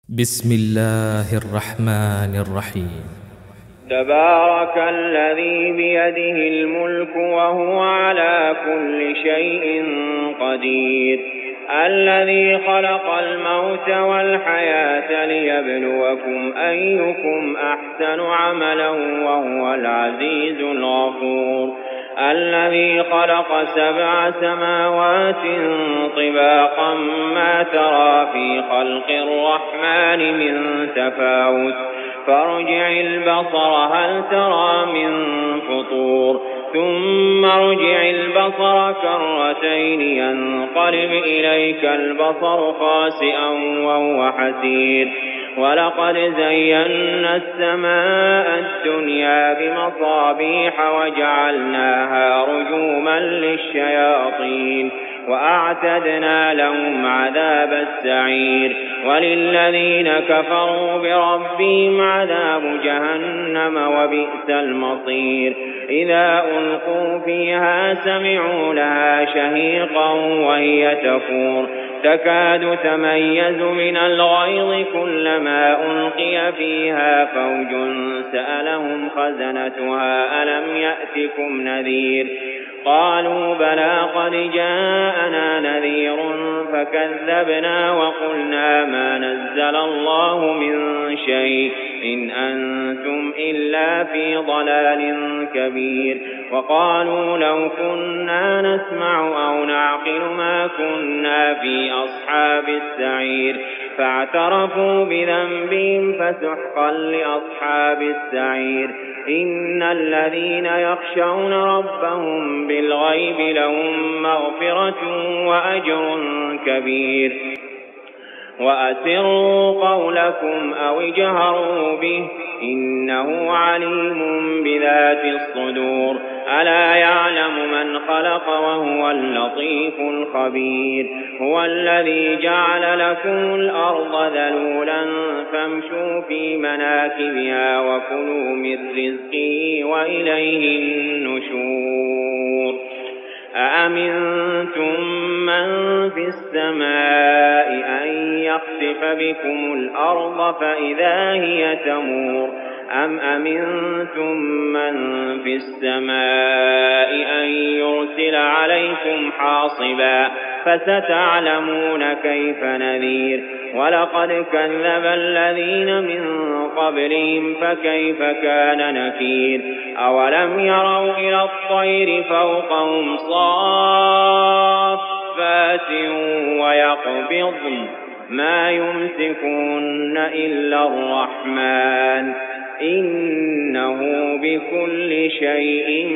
بسم الله الرحمن الرحيم. تبارك الذي بيده الملك وهو على كل شيء قدير، الذي خلق الموت والحياة ليبلوكم أيكم أحسن عملا وهو العزيز الغفور، الذي خلق 7 سماوات طباقا ما ترى في خلق الرحمن من تفاوت، فارجع البصر هل ترى من فطور، ثم ارجع البصر كرتين ينقلب إليك البصر خاسئا وهو حسير، ولقد زينا السماء الدنيا بمصابيح وجعلناها رجوما للشياطين وأعتدنا لهم عذاب السعير، وللذين كفروا بربهم عذاب جهنم وبئس المصير، إذا ألقوا فيها سمعوا لها شهيقا وهي تفور، تكاد تميز من الغيظ كلما ألقي فيها فوج سألهم خزنتها ألم يأتكم نذير، قالوا بلى قد جاءنا نذير فكذبنا وقلنا ما نزل الله من شيء إن أنتم إلا في ضلال كبير، وقالوا لو كنا نسمع أو نعقل ما كنا في أصحاب السعير، فاعترفوا بذنبهم فسحقا لأصحاب السعير، إن الذين يخشون ربهم بالغيب لهم مغفرة وأجر كبير، وأسروا قولكم أو اجهروا به إنه عليم بذات الصدور، ألا يعلم من خلق وهو اللطيف الخبير، هو الذي جعل لكم الأرض ذلولا فامشوا في مناكبها وكلوا من رزقه وإليه النشور، أأمنتم من في السماء أن يخسف بكم الأرض فإذا هي تمور، أم أمنتم من في السماء أن يرسل عليكم حاصبا، فستعلمون كيف نذير، ولقد كذب الذين من قبلهم فكيف كان نكير، أولم يروا إلى الطير فوقهم صافات ويقبضن ما يمسكون إلا الرحمن إنه بكل شيء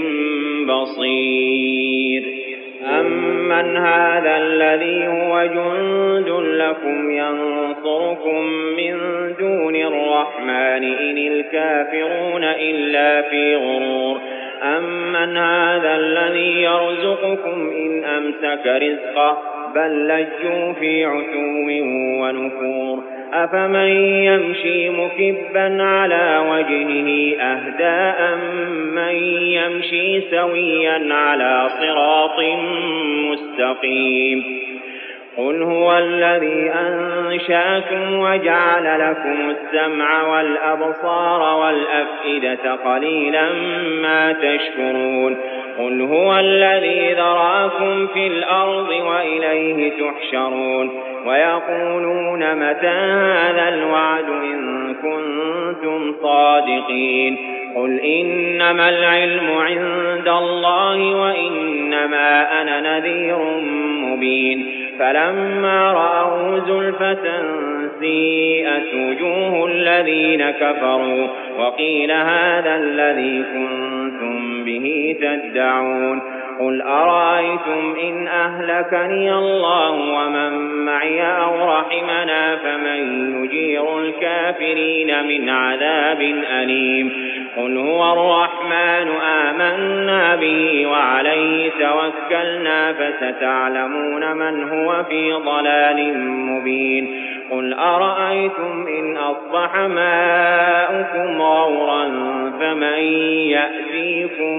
بصير، أمن هذا الذي هو جند لكم ينصركم من دون الرحمن إن الكافرون إلا في غرور، أمن هذا الذي يرزقكم إن أمسك رزقه بل لجوا في عتو ونفور، أفمن يمشي مكبا على وجهه أهدى أمن يمشي سويا على صراط مستقيم، قل هو الذي أنشأكم وجعل لكم السمع والأبصار والأفئدة قليلا ما تشكرون، قل هو الذي ذراكم في الأرض وإليه تحشرون، ويقولون متى هذا الوعد إن كنتم صادقين، قل إنما العلم عند الله وإنما أنا نذير مبين، فلما رأوا زلفة سيئت وجوه الذين كفروا وقيل هذا الذي كنتم به تدعون، قل أرأيتم إن أهلكني الله ومن معي أو رحمنا فمن يجير الكافرين من عذاب أليم، قل هو الرحمن آمنا به وعليه توكلنا فستعلمون من هو في ضلال مبين، قل أرأيتم إن أصبح ماؤكم غورا فمن يأتيكم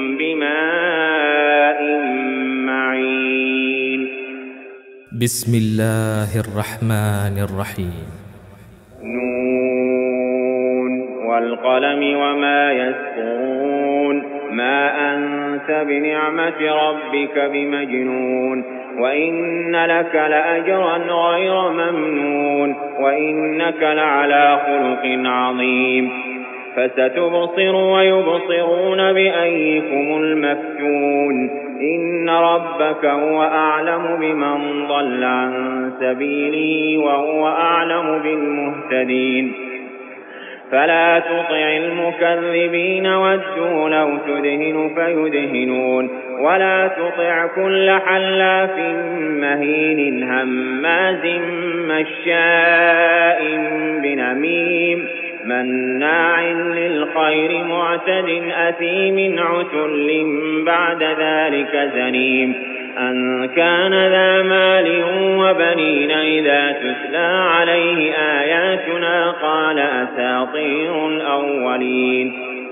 بماء معين. بسم الله الرحمن الرحيم. وَالْقَلَمِ وَمَا يَسْطُرُونَ مَا أَنْتَ بِنِعْمَةِ رَبِّكَ بِمَجْنُونٍ وَإِنَّ لَكَ لَأَجْرًا غَيْرَ مَمْنُونٍ وَإِنَّكَ لَعَلَى خُلُقٍ عَظِيمٍ فَسَتُبْصِرُ وَيُبْصِرُونَ بِأَيِّكُمُ الْمَفْتُونُ إِنَّ رَبَّكَ هُوَ أَعْلَمُ بِمَنْ ضَلَّ عَنْ سَبِيلِهِ وَهُوَ أَعْلَمُ بِالْمُهْتَدِينَ فلا تطع المكذبين ودوا لو تدهن فيدهنون ولا تطع كل حلاف مهين هماز مشاء بنميم مناع للخير معتد أثيم عتل بعد ذلك زنيم أن كان ذا مال وبنين إذا تتلى عليه آياتنا قال أساطير الأولين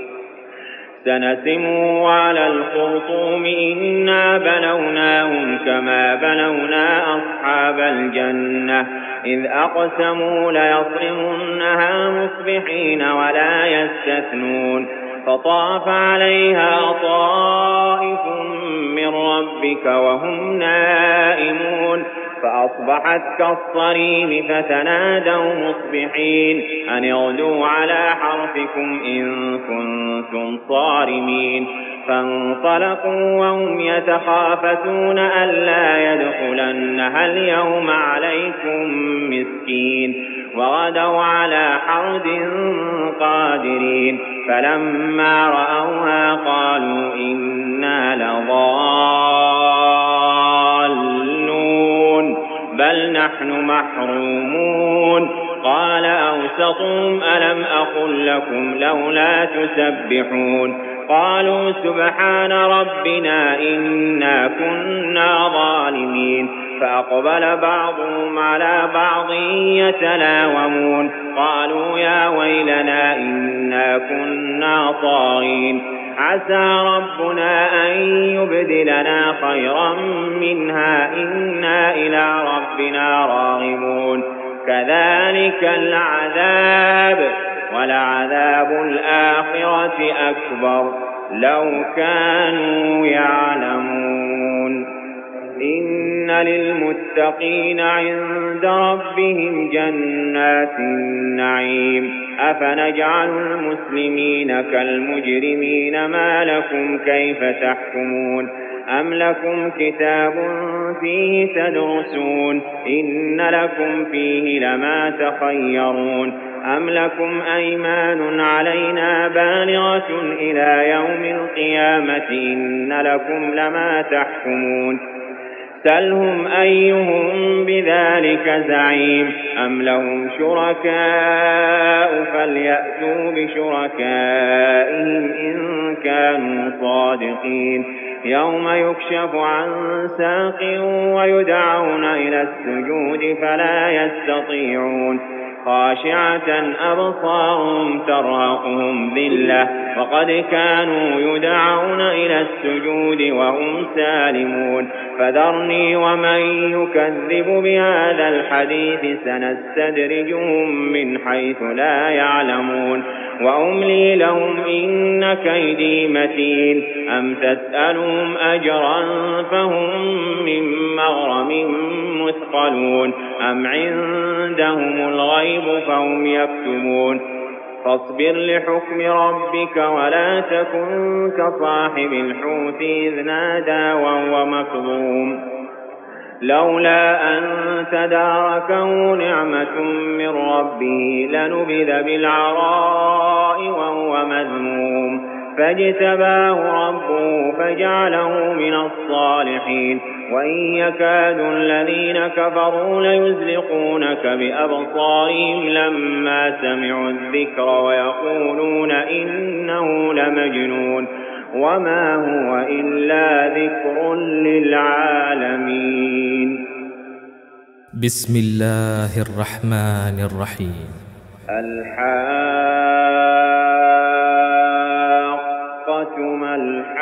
سنسمه على الخرطوم إنا بلوناهم كما بلونا أصحاب الجنة إذ أقسموا ليصرمنها مصبحين ولا يستثنون فطاف عليها طائف من ربك وهم نائمون فأصبحت كالصريم فتنادوا مصبحين أن اغدوا على حرثكم إن كنتم صارمين فانطلقوا وهم يتخافتون ألا يدخلنها اليوم عليكم مسكين وغدوا على حرد قادرين فلما رأوها قالوا إنا لضالون بل نحن محرومون قال أوسطهم ألم أقل لكم لولا تسبحون قالوا سبحان ربنا إنا كنا ظالمين فأقبل بعضهم على بعض يتلاومون قالوا يا ويلنا إنا كنا طاغين عسى ربنا أن يبدلنا خيرا منها إنا إلى ربنا راغبون كذلك العذاب ولعذاب الآخرة أكبر لو كانوا يعلمون إن للمتقين عند ربهم جنات النعيم أفنجعل المسلمين كالمجرمين ما لكم كيف تحكمون أم لكم كتاب فيه تدرسون إن لكم فيه لما تخيرون أم لكم أيمان علينا بالغة إلى يوم القيامة إن لكم لما تحكمون سلهم أيهم بذلك زعيم أم لهم شركاء فليأتوا بشركائهم إن كانوا صادقين يوم يكشف عن ساق ويدعون إلى السجود فلا يستطيعون خاشعة أبصارهم ترهقهم ذلة وقد كانوا يدعون إلى السجود وهم سالمون فذرني ومن يكذب بهذا الحديث سنستدرجهم من حيث لا يعلمون وأملي لهم إن كيدي متين أم تسألهم أجرا فهم من مغرم مثقلون أم عندهم الغيب فهم يكتبون فاصبر لحكم ربك ولا تكن كصاحب الحوت إذ نادى وهو مكظوم لولا أن تداركه نعمة من ربه لنبذ بالعراء وهو مذموم فاجتباه ربه فجعله من الصالحين وإن يكاد الذين كفروا ليزلقونك بأبصارهم لما سمعوا الذكر ويقولون إنه لمجنون وما هو إلا ذكر للعالمين بسم الله الرحمن الرحيم الحاقة ما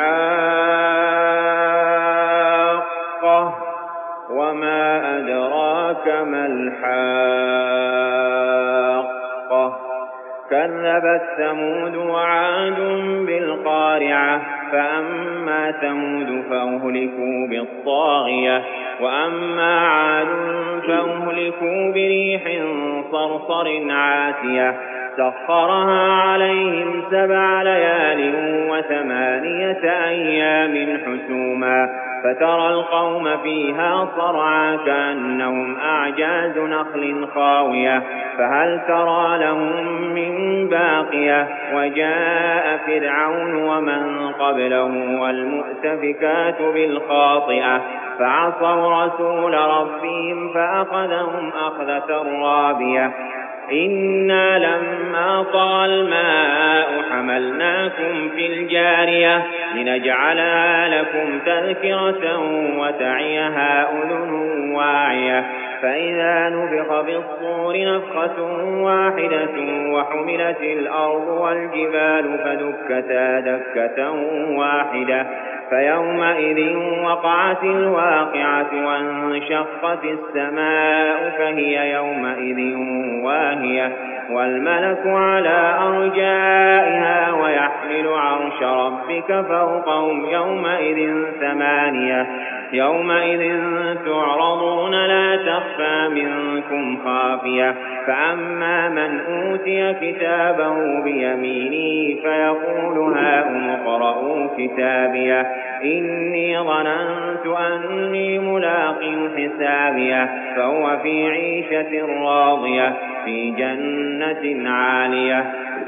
الحاقة وما أدراك ما الحاقة كذبت ثمود وعاد بالقارعة فأما ثمود فأهلكوا بالطاغية وأما عاد فأهلكوا بريح صرصر عاتية سخرها عليهم 7 ليال و8 أيام حسوما فترى القوم فيها صرعى كأنهم أعجاز نخل خاوية فهل ترى لهم من باقية وجاء فرعون ومن قبله والمؤتفكات بالخاطئة فعصوا رسول ربهم فأخذهم أخذة رابية إنا لما طغى الماء حملناكم في الجارية لنجعلها لكم تذكرة وتعيها أذن واعية فإذا نفخ بالصور نفخة واحدة وحملت الأرض والجبال فدكتا دكة واحدة فيومئذ وقعت الواقعة وانشقت السماء فهي يومئذ واهية والملك على أرجائها ويحمل عرش ربك فوقهم يومئذ 8 يومئذ تعرضون لا تخفى منكم خافية فأما من أوتي كتابه بيمينه فيقول هاؤم اقرءوا كتابيه إني ظننت أني ملاق حسابيه فهو في عيشة راضية في جنة عالية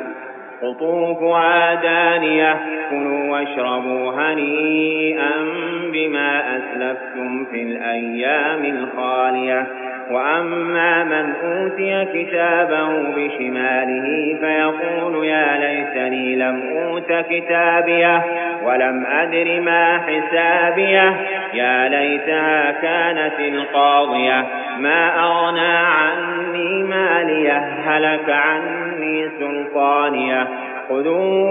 قطوفها دانية كلوا واشربوا هنيئا بما أسلفتم في الأيام الخالية وأما من أوتي كتابه بشماله فيقول يا ليتني لم أوت كتابيه ولم أدر ما حسابيه يا ليتها كانت القاضية ما أغنى عني ماليه هلك عني سلطانيه خذوه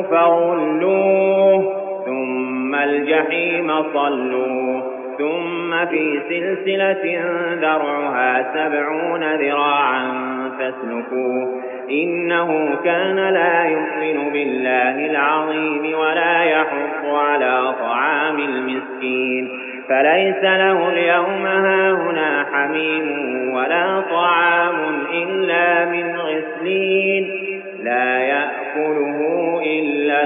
فغلوه ثم الجحيم صلوه ثم في سلسلة ذرعها 70 ذراعا فاسلكوه إنه كان لا يؤمن بالله العظيم ولا يحض على طعام المسكين فليس له اليوم هاهنا حميم ولا طعام إلا من غسلين لا يأكله إلا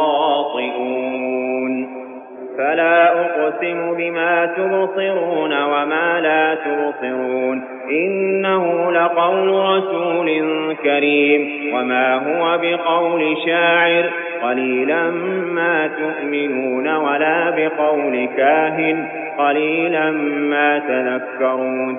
الخاطئون فلا أقسم بما تبصرون وما لا تبصرون إنه لقول رسول كريم وما هو بقول شاعر قليلا ما تؤمنون ولا بقول كاهن قليلا ما تذكرون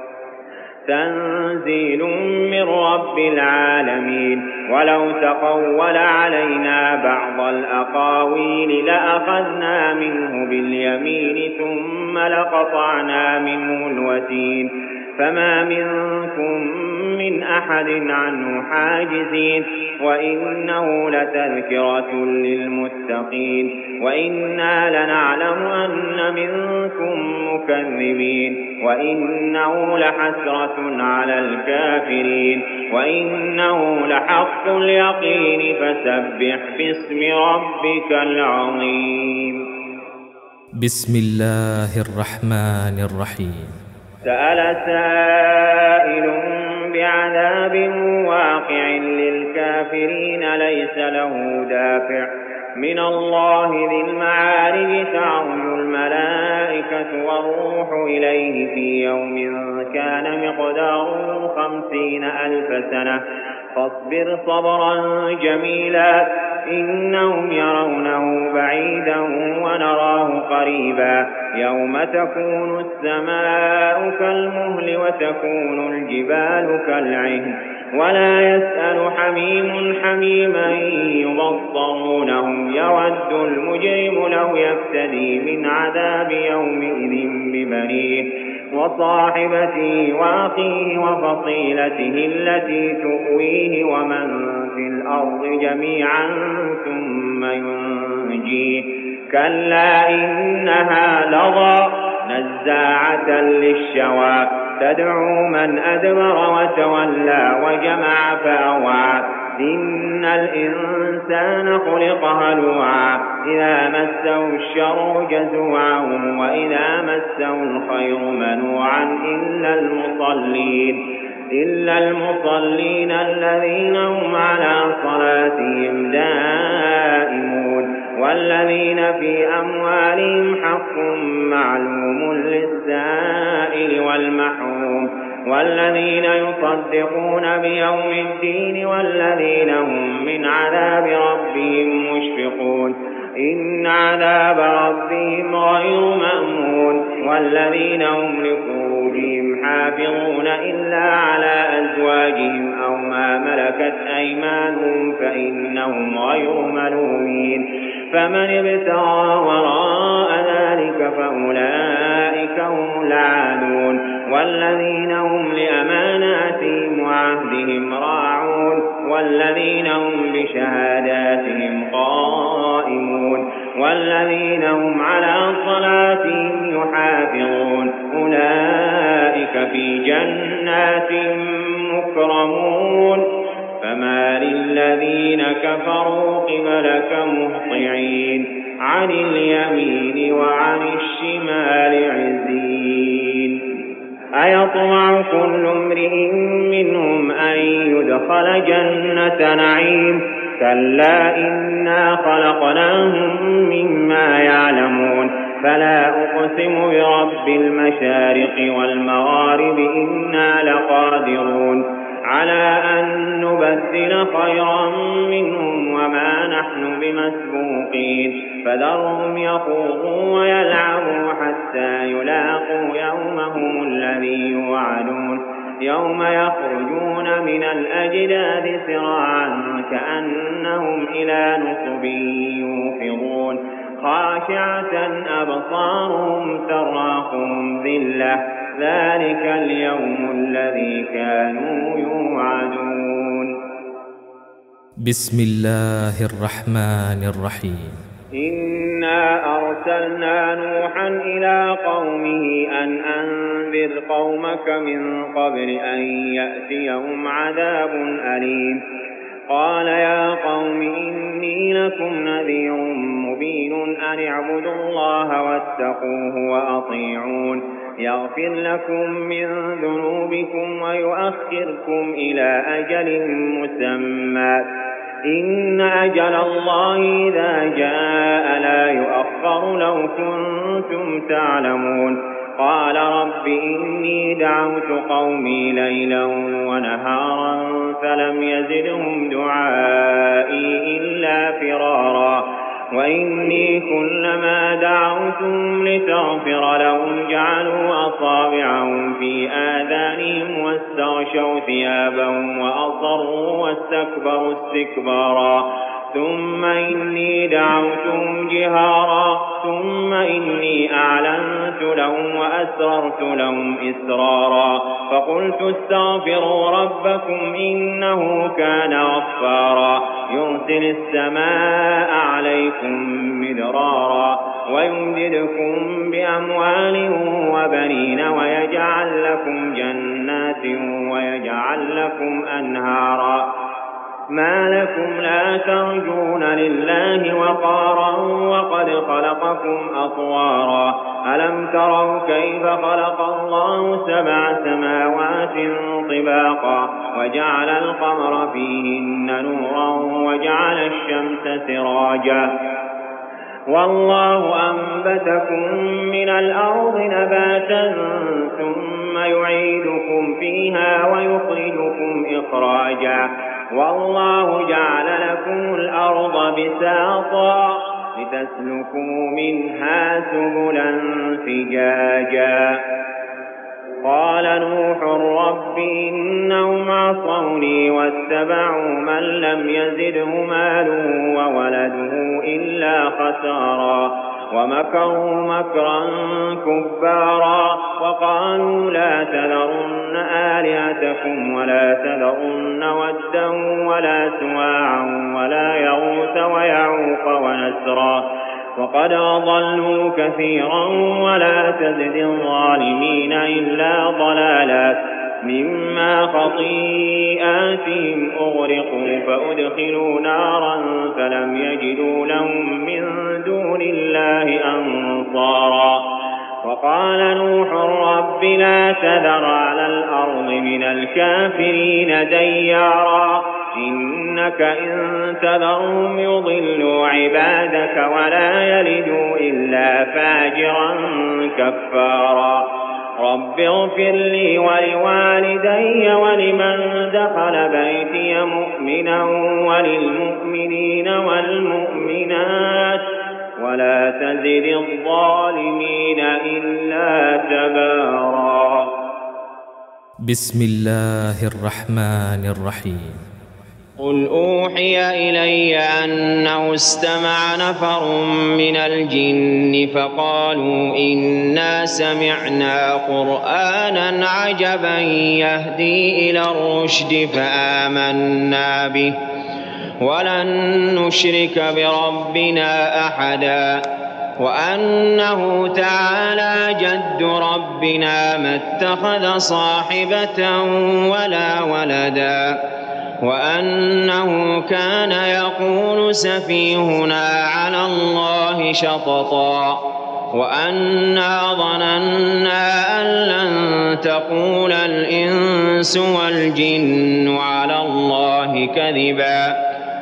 تنزيل من رب العالمين ولو تقول علينا بعض الأقاويل لأخذنا منه باليمين ثم لقطعنا منه الوتين فما منكم من أحد عنه حاجزين وإنه لتذكرة للمتقين وإنا لنعلم أن منكم مكذبين وإنه لحسرة على الكافرين وإنه لحق اليقين فسبح باسم ربك العظيم بسم الله الرحمن الرحيم سأل سائل بعذاب واقع للكافرين ليس له دافع من الله ذي المعارج تعرج الملائكة والروح إليه في يوم كان مقداره 50,000 سنة فاصبر صبرا جميلا إنهم يرونه بعيدا ونراه قريبا يوم تكون السماء كالمهل وتكون الجبال كالعهن ولا يسأل حميم حميما يبصرونهم يود المجرم لو يفتدي من عذاب يومئذ ببنيه وصاحبته وأخيه وفصيلته التي تؤويه ومن في الأرض جميعا ثم ينجيه كلا إنها لظى نزاعة للشوى تدعو من أدبر وتولى وجمع فأوعى إن الإنسان خلق هلوعا إذا مسه الشر جزوعا وإذا مسه الخير منوعا إلا المصلين الذين هم على صلاتهم دائمون والذين في أموالهم حق معلوم للسائل والمحروم والذين يصدقون بيوم الدين والذين هم من عذاب ربهم مشفقون إن عذاب ربهم غير مأمون والذين هم لفروجهم حافظون إلا على أزواجهم أو ما ملكت أيمانهم فإنهم غير ملومين فمن ابتغى وراء ذلك فأولئك هم العادون والذين هم لأماناتهم وعهدهم راعون والذين هم بشهاداتهم قائمون والذين هم على صلاتهم يحافظون أولئك في جنات مكرمون فما للذين كفروا قبلك مهطعين عن اليمين وعن الشمال عزين أيطمع كل امرئ منهم أن يدخل جنة نعيم كلا إنا خلقناهم مما يعلمون فلا أقسم برب المشارق والمغارب إنا لقادرون على أن نبدل خيرا منهم وما نحن بمسبوقين فذرهم يخوضوا ويلعبوا حتى يلاقوا يومهم الذي يوعدون يوم يخرجون من الأجداث سراعا كأنهم إلى نصب يوفضون خاشعة أبصارهم تراقهم ذلة ذلك اليوم الذي كانوا يوعدون بسم الله الرحمن الرحيم إنا أرسلنا نوحا إلى قومه أن أنذر قومك من قبل أن يأتيهم عذاب أليم قال يا قوم إني لكم نذير مبين أن اعبدوا الله واتقوه وأطيعون يغفر لكم من ذنوبكم ويؤخركم إلى أجل مسمى إن أجل الله إذا جاء لا يؤخر لو كنتم تعلمون قال رب إني دعوت قومي ليلا ونهارا فلم يزدهم دعائي إلا فرارا وإني كلما دعوتهم لتغفر لهم جعلوا أصابعهم في آذانهم واستغشوا ثيابهم وأصروا واستكبروا استكبارا ثم إني دعوتهم جهارا ثم إني أعلنت لهم وأسررت لهم إسرارا فقلت استغفروا ربكم إنه كان غفارا يرسل السماء عليكم مدرارا ويمددكم بأموال وبنين ويجعل لكم جنات ويجعل لكم أنهارا ما لكم لا ترجون لله وقارا وقد خلقكم أطوارا ألم تروا كيف خلق الله 7 سماوات طباقا وجعل القمر فيهن نورا وجعل الشمس سراجا والله أنبتكم من الأرض نباتا ثم يعيدكم فيها ويخرجكم إخراجا والله جعل لكم الأرض بساطا لتسلكوا منها سبلا فجاجا قال نوح رب إنهم عصوني واتبعوا من لم يزده ماله وولده إلا خسارا ومكروا مكرا كبارا وقالوا لا تذرن آلهتكم ولا تذرن ودا ولا سواعا ولا يغوث ويعوق ونسرا وقد أضلوا كثيرا ولا تزد الظالمين إلا ضلالا مما خطيئاتهم أغرقوا فأدخلوا نارا فلم يجدوا لهم من دون الله أنصارا. وقال نوح رب لا تذر على الأرض من الكافرين ديارا إنك إن تذرهم يضلوا عبادك ولا يلدوا إلا فاجرا كفارا. رب اغفر لي ولوالدي ولمن دخل بيتي مؤمنا وللمؤمنين والمؤمنات ولا تزد الظالمين إلا تبارا. بسم الله الرحمن الرحيم. قل أوحي إلي أنه استمع نفر من الجن فقالوا إنا سمعنا قرآنا عجبا يهدي إلى الرشد فآمنا به ولن نشرك بربنا أحدا وأنه تعالى جد ربنا ما اتخذ صاحبة ولا ولدا وأنه كان يقول سفيهنا على الله شططا وأنا ظننا أن لن تقول الإنس والجن على الله كذبا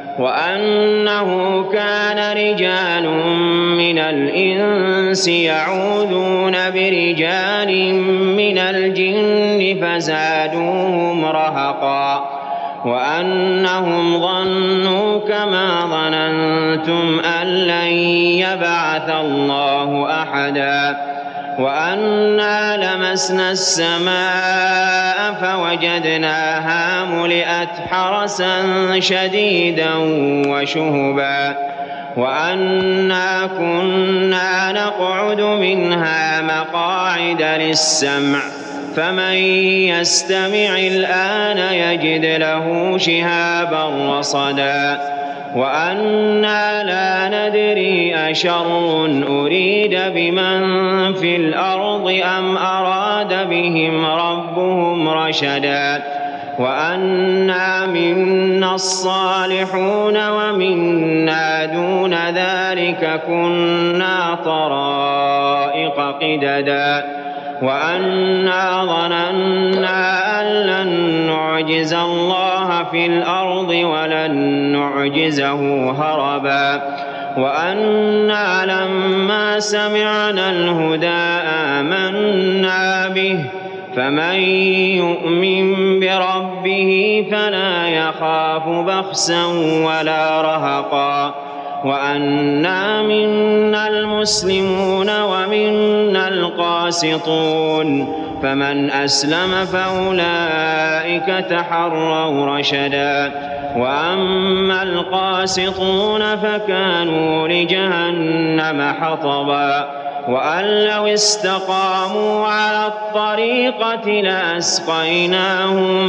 وأنه كان رجال من الإنس يعوذون برجال من الجن فزادوهم رهقا وأنهم ظنوا كما ظننتم أن لن يبعث الله أحدا وأنا لمسنا السماء فوجدناها ملئت حرسا شديدا وشهبا وأنا كنا نقعد منها مقاعد للسمع فمن يستمع الآن يجد له شهابا رصدا وأنا لا ندري أشر أريد بمن في الأرض أم أراد بهم ربهم رشدا وأنا منا الصالحون ومنا دون ذلك كنا طرائق قددا وأنا ظننا أن لن نعجز الله في الأرض ولن نعجزه هربا وأنا لما سمعنا الهدى آمنا به فمن يؤمن بربه فلا يخاف بخسا ولا رهقا وأنا منا المسلمون ومنا القاسطون فمن أسلم فأولئك تحروا رشدا وأما القاسطون فكانوا لجهنم حطبا وأن لو استقاموا على الطريقة لأسقيناهم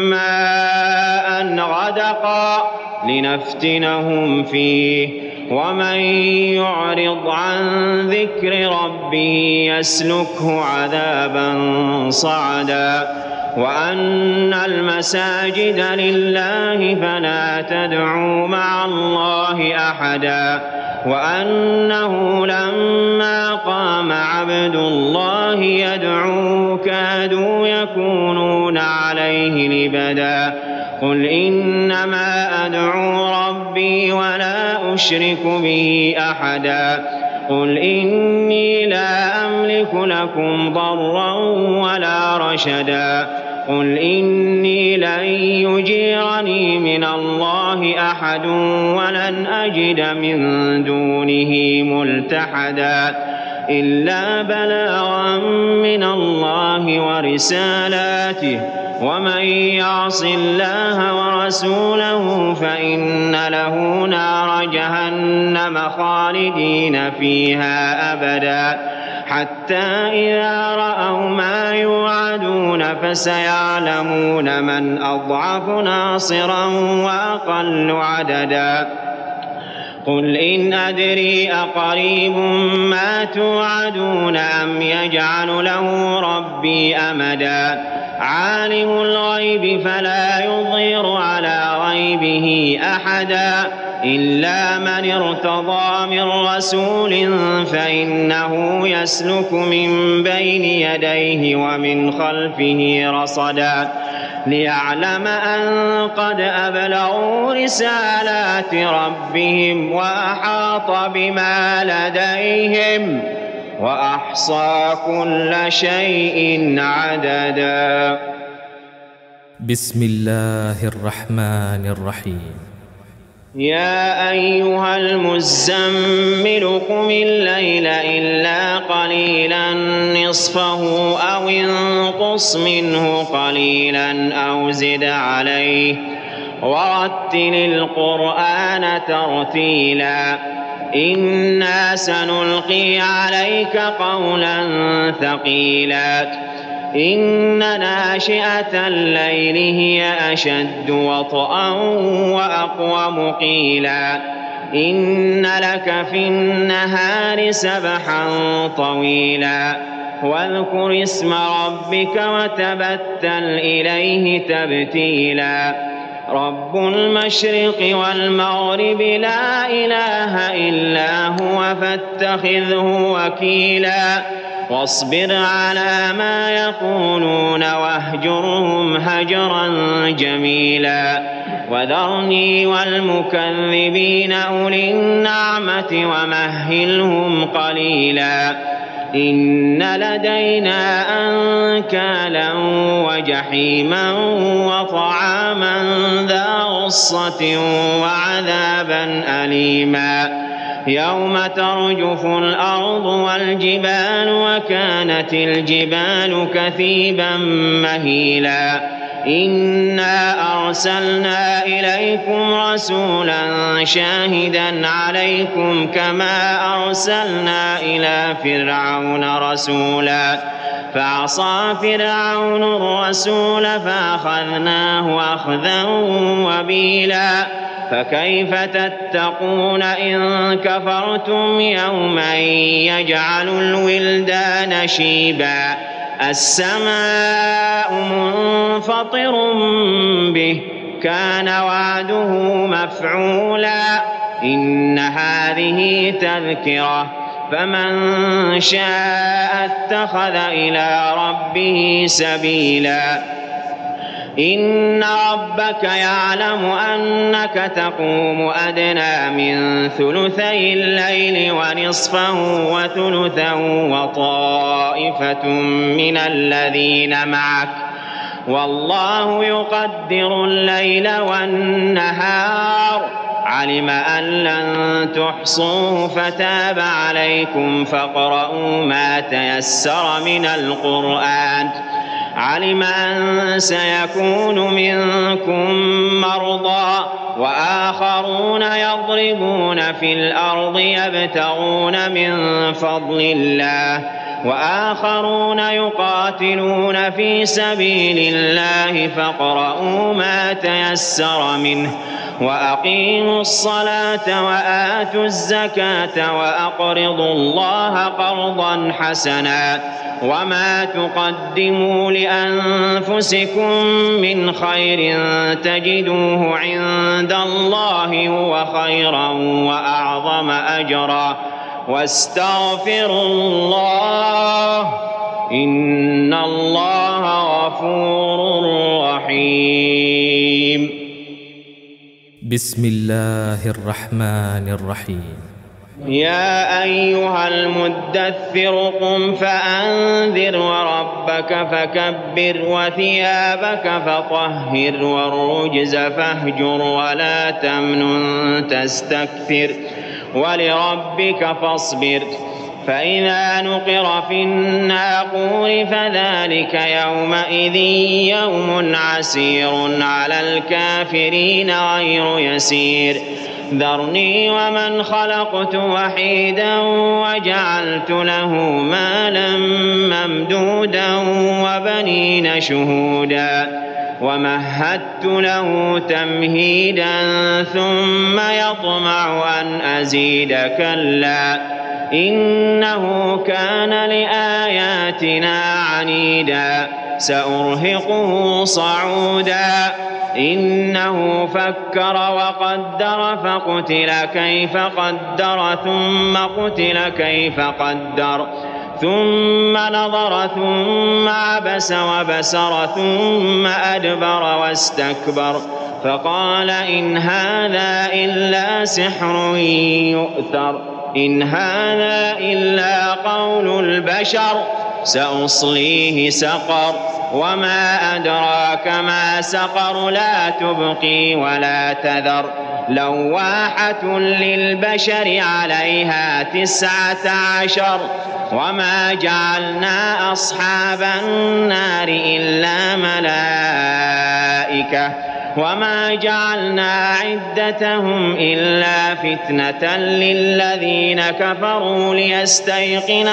ماء غدقا لنفتنهم فيه ومن يعرض عن ذكر ربه يسلكه عذابا صعدا وأن المساجد لله فلا تدعوا مع الله أحدا وأنه لما قام عبد الله يدعوه كادوا يكونون عليه لبدا قل إنما أدعو ربي ولا أشرك به أحدا قل إني لا أملك لكم ضرا ولا رشدا قل إني لن يجيرني من الله أحد ولن أجد من دونه ملتحدا إلا بلاغا من الله ورسالاته ومن يعص الله ورسوله فإن له نار جهنم خالدين فيها أبدا حتى إذا رأوا ما يوعدون فسيعلمون من أضعف ناصرا وأقل عددا قل إن أدري أقريب ما توعدون أم يجعل له ربي أمدا عالم الغيب فلا يظهر على غيبه أحدا إلا من ارتضى من رسول فإنه يسلك من بين يديه ومن خلفه رصدا ليعلم أن قد أبلغوا رسالات ربهم وأحاط بما لديهم وأحصى كل شيء عددا. بسم الله الرحمن الرحيم. يا أيها المزمل قم الليل إلا قليلا نصفه أو انقص منه قليلا أو زد عليه ورتل القرآن ترتيلا إنا سنلقي عليك قولا ثقيلا إن ناشئة الليل هي أشد وطئا وأقوم قيلا إن لك في النهار سبحا طويلا واذكر اسم ربك وتبتل إليه تبتيلا رب المشرق والمغرب لا إله إلا هو فاتخذه وكيلا واصبر على ما يقولون واهجرهم هجرا جميلا وذرني والمكذبين أولي النعمة ومهلهم قليلا إن لدينا أنكالا وجحيما وطعاما ذا غصة وعذابا أليما يوم ترجف الأرض والجبال وكانت الجبال كثيبا مهيلا إنا أرسلنا إليكم رسولا شاهدا عليكم كما أرسلنا إلى فرعون رسولا فعصى فرعون الرسول فأخذناه أخذا وبيلا فكيف تتقون إن كفرتم يوما يجعل الولدان شيبا السماء منفطر به كان وعده مفعولا إن هذه تذكرة فمن شاء اتخذ إلى ربه سبيلا إن ربك يعلم أنك تقوم أدنى من ثلثي الليل ونصفه وثلثه وطائفة من الذين معك والله يقدر الليل والنهار علم أن لن تحصوه فتاب عليكم فاقرؤوا ما تيسر من القرآن علم أن سيكون منكم مرضى وآخرون يضربون في الأرض يبتغون من فضل الله وآخرون يقاتلون في سبيل الله فاقرؤوا ما تيسر منه وأقيموا الصلاة وآتوا الزكاة وأقرضوا الله قرضا حسنا وما تقدموا لأنفسكم من خير تجدوه عند الله هو خيرا وأعظم أجرا واستغفروا الله إن الله غفور رحيم. بسم الله الرحمن الرحيم. يا أيها المدثر قم فأنذر وربك فكبر وثيابك فطهر والرجز فاهجر ولا تمنن تستكثر ولربك فاصبر فإذا نقر في الناقور فذلك يومئذ يوم عسير على الكافرين غير يسير ذرني ومن خلقت وحيدا وجعلت له مالا ممدودا وبنين شهودا ومهدت له تمهيدا ثم يطمع أن أزيد كلا إنه كان لآياتنا عنيدا سأرهقه صعودا إنه فكر وقدر فقتل كيف قدر ثم قتل كيف قدر ثم نظر ثم عبس وبسر ثم أدبر واستكبر فقال إن هذا إلا سحر يؤثر إن هذا إلا قول البشر سأصليه سقر وما أدراك ما سقر لا تبقي ولا تذر لواحة للبشر عليها 19 وما جعلنا أصحاب النار إلا ملائكة وما جعلنا عدتهم إلا فتنة للذين كفروا ليستيقن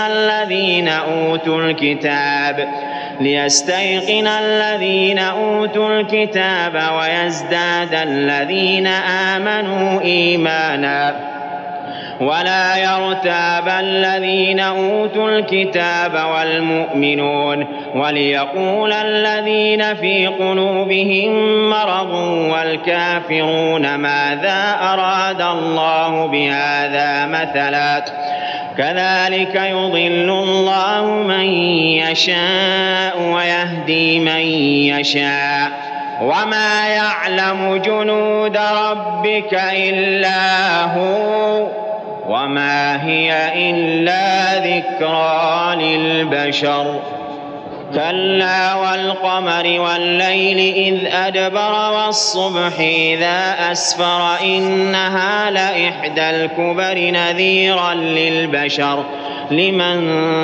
الذين أوتوا الكتاب ويزداد الذين آمنوا إيمانا ولا يرتاب الذين أوتوا الكتاب والمؤمنون وليقول الذين في قلوبهم مرض والكافرون ماذا أراد الله بهذا مثلا كذلك يضل الله من يشاء ويهدي من يشاء وما يعلم جنود ربك إلا هو وما هي إلا ذكرى للبشر كلا والقمر والليل إذ أدبر والصبح إذا أسفر إنها لإحدى الكبر نذيرا للبشر لمن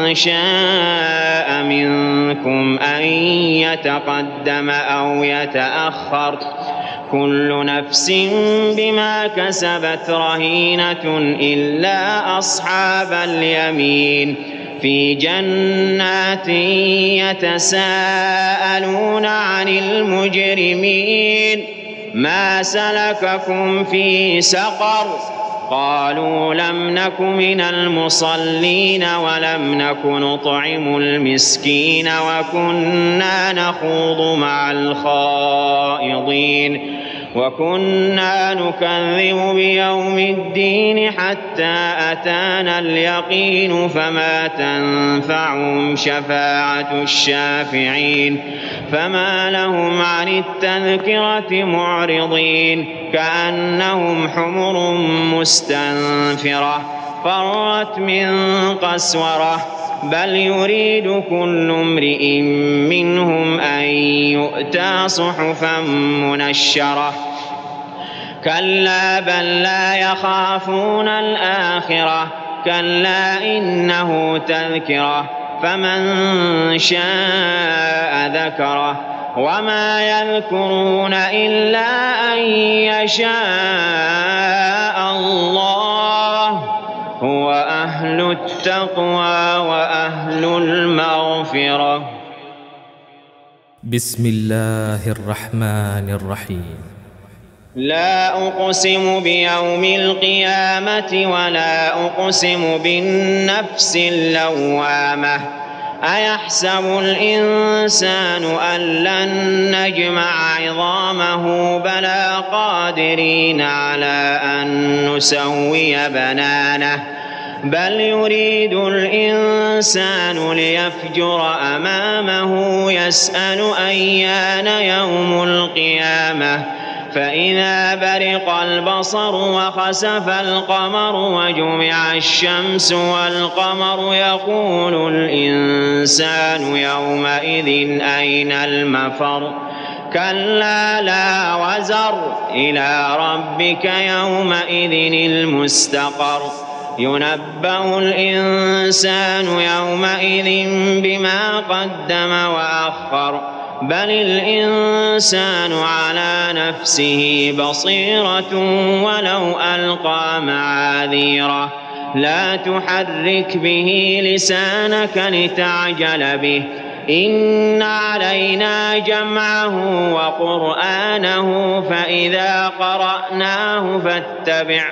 شاء منكم أن يتقدم أو يتأخر كل نفس بما كسبت رهينة إلا أصحاب اليمين في جنات يتساءلون عن المجرمين ما سلككم في سقر قالوا لم نك من المصلين ولم نك نطعم المسكين وكنا نخوض مع الخائضين وكنا نكذب بيوم الدين حتى أتانا اليقين فما تنفعهم شفاعة الشافعين فما لهم عن التذكرة معرضين كأنهم حمر مستنفرة فرت من قسورة بل يريد كل امرئ منهم أن يؤتى صحفا منشرة كلا بل لا يخافون الآخرة كلا إنه تذكرة فمن شاء ذكره وما يذكرون إلا أن يشاء الله هو أهل التقوى وأهل المغفرة. بسم الله الرحمن الرحيم. لا أقسم بيوم القيامة ولا أقسم بالنفس اللوامة أيحسب الإنسان أن لن نجمع عظامه بلى قادرين على أن نسوي بنانه بل يريد الإنسان ليفجر أمامه يسأل أيان يوم القيامة فإذا برق البصر وخسف القمر وجمع الشمس والقمر يقول الإنسان يومئذ أين المفر كلا لا وزر إلى ربك يومئذ المستقر ينبأ الإنسان يومئذ بما قدم وأخر بل الإنسان على نفسه بصيرة ولو ألقى معاذيره لا تحرك به لسانك لتعجل به إن علينا جمعه وقرآنه فإذا قرأناه فاتبع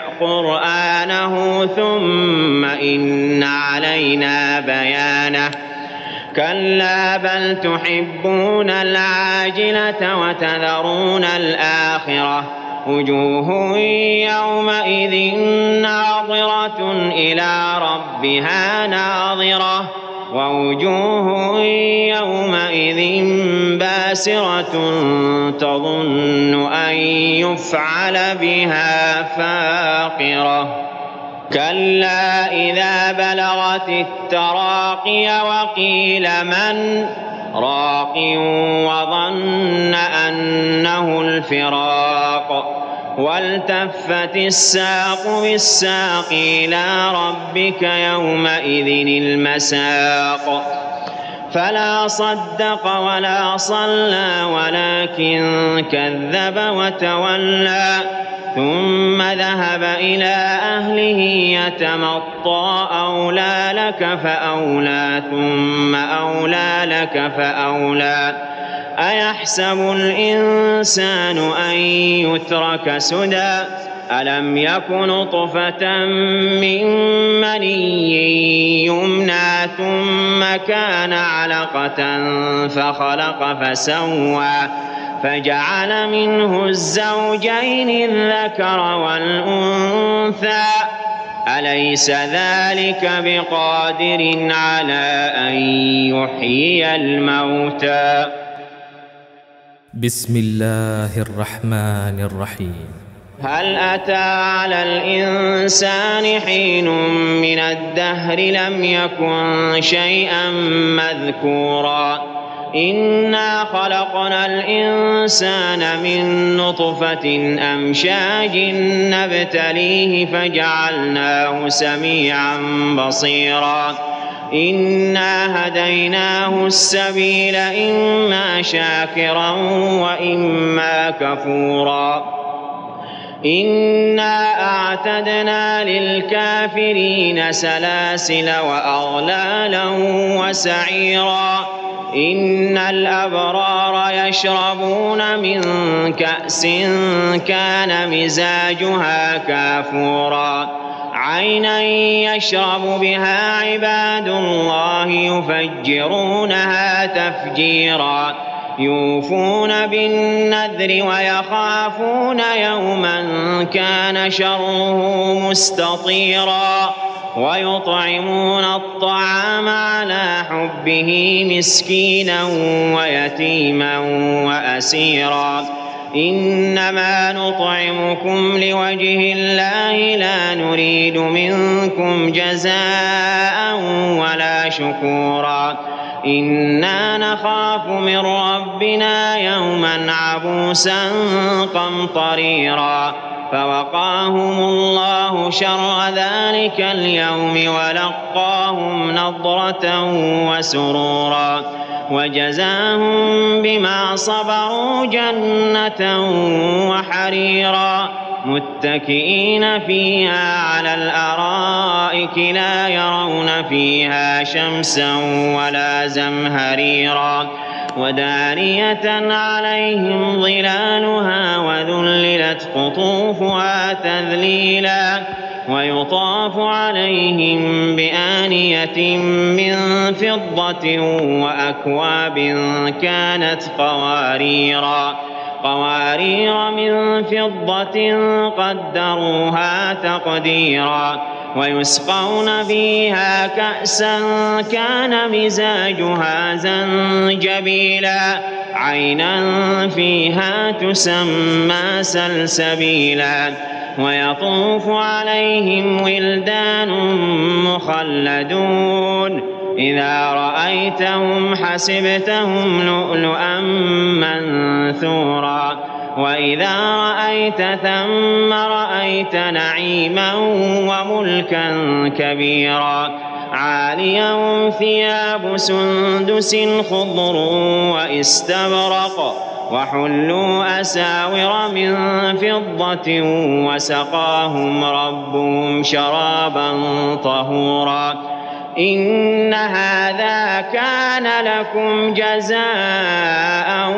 قرآنه ثم إن علينا بيانه كلا بل تحبون العاجلة وتذرون الآخرة وجوه يومئذ ناظرة إلى ربها ناظرة ووجوه يومئذ باسرة تظن أن يفعل بها فاقرة كلا إذا بلغت التراقي وقيل من راق وظن أنه الفراق والتفت الساق بالساق إلى ربك يومئذ المساق فلا صدق ولا صلى ولكن كذب وتولى ثم ذهب إلى أهله يتمطى أولى لك فأولى ثم أولى لك فأولى أيحسب الإنسان أن يترك سدى ألم يك نطفة من مني يمنى ثم كان علقة فخلق فسوى فجعل منه الزوجين الذكر والأنثى أليس ذلك بقادر على أن يحيي الموتى بسم الله الرحمن الرحيم هل أتى على الإنسان حين من الدهر لم يكن شيئا مذكورا إنا خلقنا الإنسان من نطفة أمشاج نبتليه فجعلناه سميعا بصيرا إنا هديناه السبيل إما شاكرا وإما كفورا إنا أعتدنا للكافرين سلاسل وأغلالا وسعيرا إن الأبرار يشربون من كأس كان مزاجها كافورا عينا يشرب بها عباد الله يفجرونها تفجيرا يوفون بالنذر ويخافون يوما كان شره مستطيرا ويطعمون الطعام على حبه مسكينا ويتيما وأسيرا إنما نطعمكم لوجه الله لا نريد منكم جزاء ولا شكورا إنا نخاف من ربنا يوما عبوسا قمطريرا فوقاهم الله شر ذلك اليوم ولقاهم نضرة وسرورا وجزاهم بما صبروا جنة وحريرا متكئين فيها على الأرائك لا يرون فيها شمسا ولا زمهريرا ودانية عليهم ظلالها وذللت قطوفها تذليلا ويطاف عليهم بآنية من فضة وأكواب كانت قوارير من فضة قدروها تقديرا ويسقون فيها كأسا كان مزاجها زنجبيلا عينا فيها تسمى سلسبيلا ويطوف عليهم ولدان مخلدون إذا رأيتهم حسبتهم لؤلؤا منثورا وإذا رأيت ثم رأيت نعيما وملكا كبيرا عاليهم ثياب سندس خضر واستبرق وحلوا أساور من فضة وسقاهم ربهم شرابا طهورا إن هذا كان لكم جزاء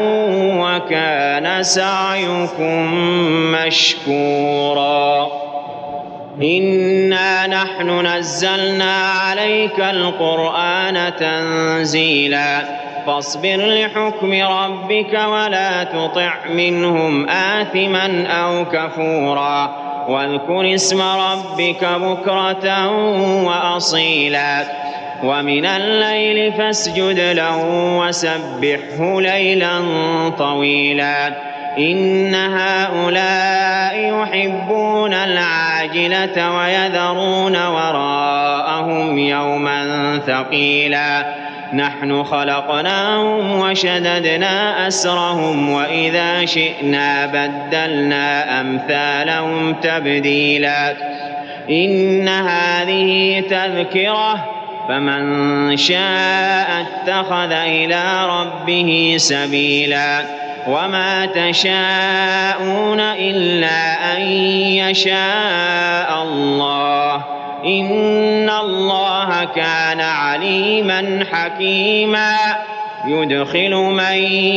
وكان سعيكم مشكورا إنا نحن نزلنا عليك القرآن تنزيلا فاصبر لحكم ربك ولا تطع منهم آثما أو كفورا واذكر اسم ربك بكرة وأصيلا ومن الليل فاسجد له وسبحه ليلا طويلا إن هؤلاء يحبون العاجلة ويذرون وراءهم يوما ثقيلا نحن خلقناهم وشددنا أسرهم وإذا شئنا بدلنا أمثالهم تبديلا إن هذه تذكرة فمن شاء اتخذ إلى ربه سبيلا وما تشاءون إلا أن يشاء الله إن الله كان عليما حكيما يدخل من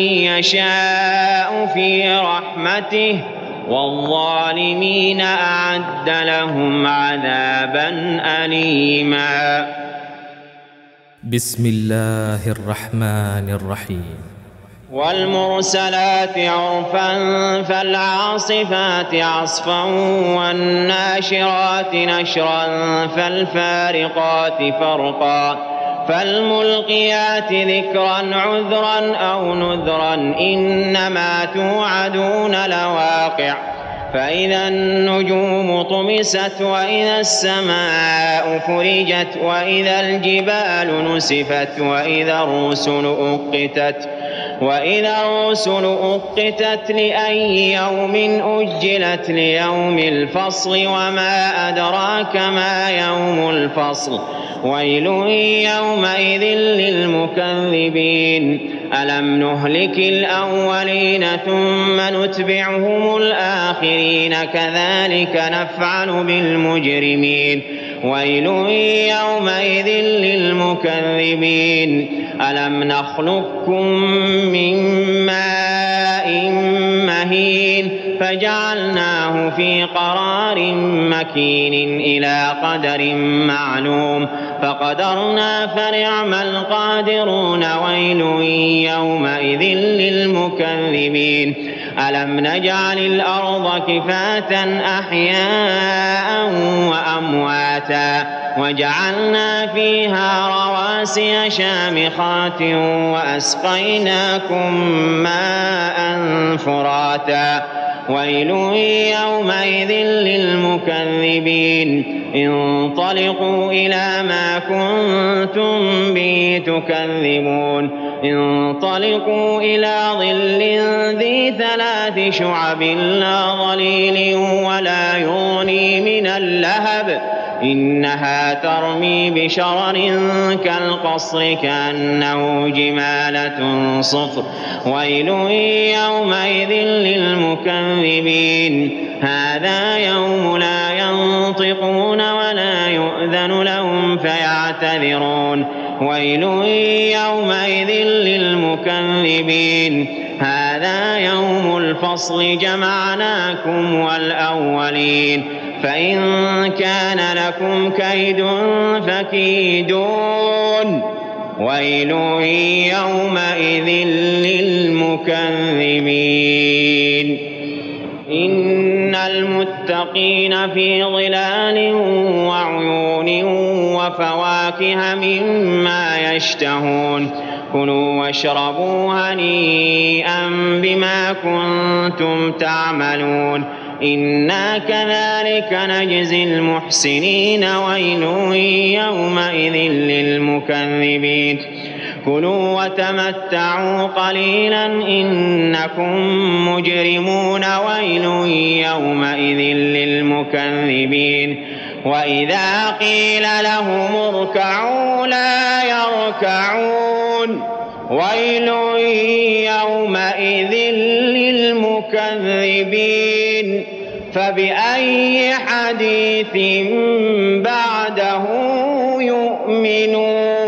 يشاء في رحمته والظالمين أعد لهم عذابا أليما بسم الله الرحمن الرحيم والمرسلات عرفا فالعاصفات عصفا والناشرات نشرا فالفارقات فرقا فالملقيات ذكرا عذرا أو نذرا إنما توعدون لواقع فإذا النجوم طمست وإذا السماء فرجت وإذا الجبال نسفت وإذا الرسل أقتت لأي يوم أجلت ليوم الفصل وما أدراك ما يوم الفصل ويل يومئذ للمكذبين ألم نهلك الأولين ثم نتبعهم الآخرين كذلك نفعل بالمجرمين ويل يومئذ للمكذبين ألم نخلقكم من ماء مهين فجعلناه في قرار مكين إلى قدر معلوم فقدرنا فنعم القادرون ويل يومئذ للمكذبين ألم نجعل الأرض كفاة أحياء وأمواتا وجعلنا فيها رواسي شامخات وأسقيناكم ماء فراتا ويل يومئذ للمكذبين انطلقوا إلى ما كنتم به تكذبون انطلقوا إلى ظل ذي 3 شعب لا ظليل ولا يغني من اللهب إنها ترمي بشرر كالقصر كأنه جمالة صفر ويل يومئذ للمكذبين هذا يوم لا ينطقون ولا يؤذن لهم فيعتذرون ويل يومئذ للمكذبين هذا يوم الفصل جمعناكم والأولين فإن كان لكم كيد فكيدون ويل يومئذ للمكذبين إن المتقين في ظلال وعيون وفواكه مما يشتهون كلوا واشربوا هنيئا بما كنتم تعملون إنا كذلك نجزي المحسنين ويل يومئذ للمكذبين كلوا وتمتعوا قليلا إنكم مجرمون ويل يومئذ للمكذبين وإذا قيل لهم اركعوا لا يركعون ويل يومئذ للمكذبين فبأي حديث بعده يؤمنون